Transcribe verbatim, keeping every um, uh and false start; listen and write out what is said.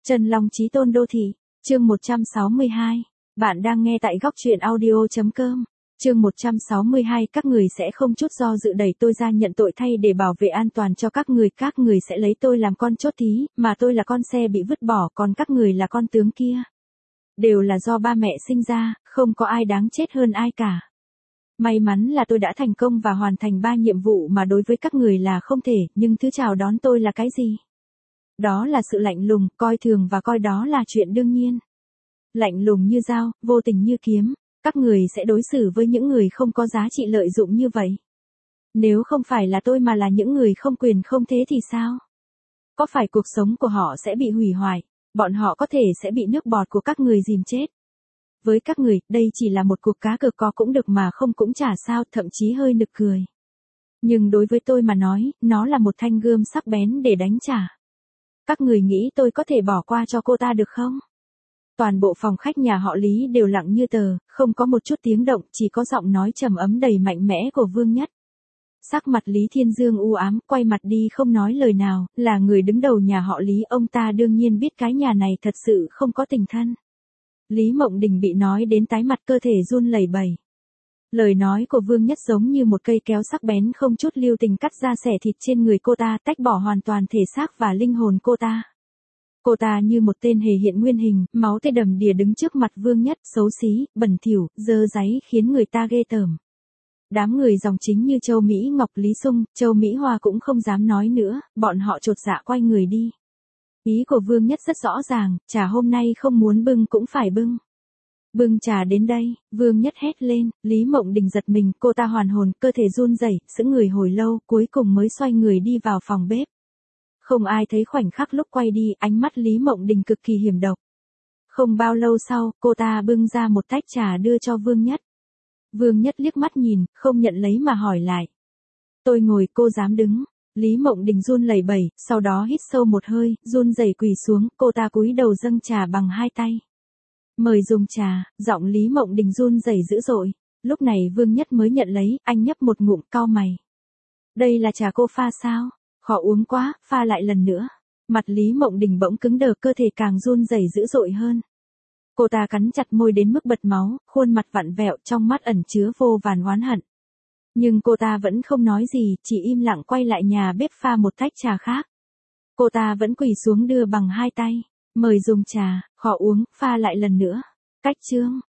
Trần Long Chí Tôn Đô Thị, chương một trăm sáu mươi hai. Bạn đang nghe tại góc truyện audio chấm com. Chương một trăm sáu mươi hai, các người sẽ không chút do dự đẩy tôi ra nhận tội thay để bảo vệ an toàn cho các người, các người sẽ lấy tôi làm con chốt thí, mà tôi là con xe bị vứt bỏ, còn các người là con tướng kia. Đều là do ba mẹ sinh ra, không có ai đáng chết hơn ai cả. May mắn là tôi đã thành công và hoàn thành ba nhiệm vụ mà đối với các người là không thể, nhưng thứ chào đón tôi là cái gì? Đó là sự lạnh lùng, coi thường và coi đó là chuyện đương nhiên. Lạnh lùng như dao, vô tình như kiếm, các người sẽ đối xử với những người không có giá trị lợi dụng như vậy. Nếu không phải là tôi mà là những người không quyền không thế thì sao? Có phải cuộc sống của họ sẽ bị hủy hoại, bọn họ có thể sẽ bị nước bọt của các người dìm chết. Với các người, đây chỉ là một cuộc cá cược, có cũng được mà không cũng chả sao, thậm chí hơi nực cười. Nhưng đối với tôi mà nói, nó là một thanh gươm sắc bén để đánh trả. Các người nghĩ tôi có thể bỏ qua cho cô ta được không? Toàn bộ phòng khách nhà họ Lý đều lặng như tờ, không có một chút tiếng động, chỉ có giọng nói trầm ấm đầy mạnh mẽ của Vương Nhất. Sắc mặt Lý Thiên Dương u ám, quay mặt đi không nói lời nào, là người đứng đầu nhà họ Lý, ông ta đương nhiên biết cái nhà này thật sự không có tình thân. Lý Mộng Đình bị nói đến tái mặt, cơ thể run lẩy bẩy. Lời nói của Vương Nhất giống như một cây kéo sắc bén không chút lưu tình cắt ra xẻ thịt trên người cô ta, tách bỏ hoàn toàn thể xác và linh hồn cô ta. Cô ta như một tên hề hiện nguyên hình, máu tươi đầm đìa đứng trước mặt Vương Nhất, xấu xí, bẩn thỉu, dơ dáy khiến người ta ghê tởm. Đám người dòng chính như Châu Mỹ Ngọc, Lý Sung, Châu Mỹ Hoa cũng không dám nói nữa, bọn họ chột dạ quay người đi. Ý của Vương Nhất rất rõ ràng, trà hôm nay không muốn bưng cũng phải bưng. Bưng trà đến đây, Vương Nhất hét lên, Lý Mộng Đình giật mình, cô ta hoàn hồn, cơ thể run rẩy, sững người hồi lâu, cuối cùng mới xoay người đi vào phòng bếp. Không ai thấy khoảnh khắc lúc quay đi, ánh mắt Lý Mộng Đình cực kỳ hiểm độc. Không bao lâu sau, cô ta bưng ra một tách trà đưa cho Vương Nhất. Vương Nhất liếc mắt nhìn, không nhận lấy mà hỏi lại. Tôi ngồi, cô dám đứng. Lý Mộng Đình run lẩy bẩy, sau đó hít sâu một hơi, run rẩy quỳ xuống, cô ta cúi đầu dâng trà bằng hai tay. Mời dùng trà, giọng Lý Mộng Đình run rẩy dữ dội. Lúc này Vương Nhất mới nhận lấy, anh nhấp một ngụm, cau mày. Đây là trà cô pha sao? Khó uống quá, pha lại lần nữa. Mặt Lý Mộng Đình bỗng cứng đờ, cơ thể càng run rẩy dữ dội hơn. Cô ta cắn chặt môi đến mức bật máu, khuôn mặt vặn vẹo, trong mắt ẩn chứa vô vàn oán hận. Nhưng cô ta vẫn không nói gì, chỉ im lặng quay lại nhà bếp pha một tách trà khác. Cô ta vẫn quỳ xuống đưa bằng hai tay. Mời dùng trà, khó uống, pha lại lần nữa. Cách chương.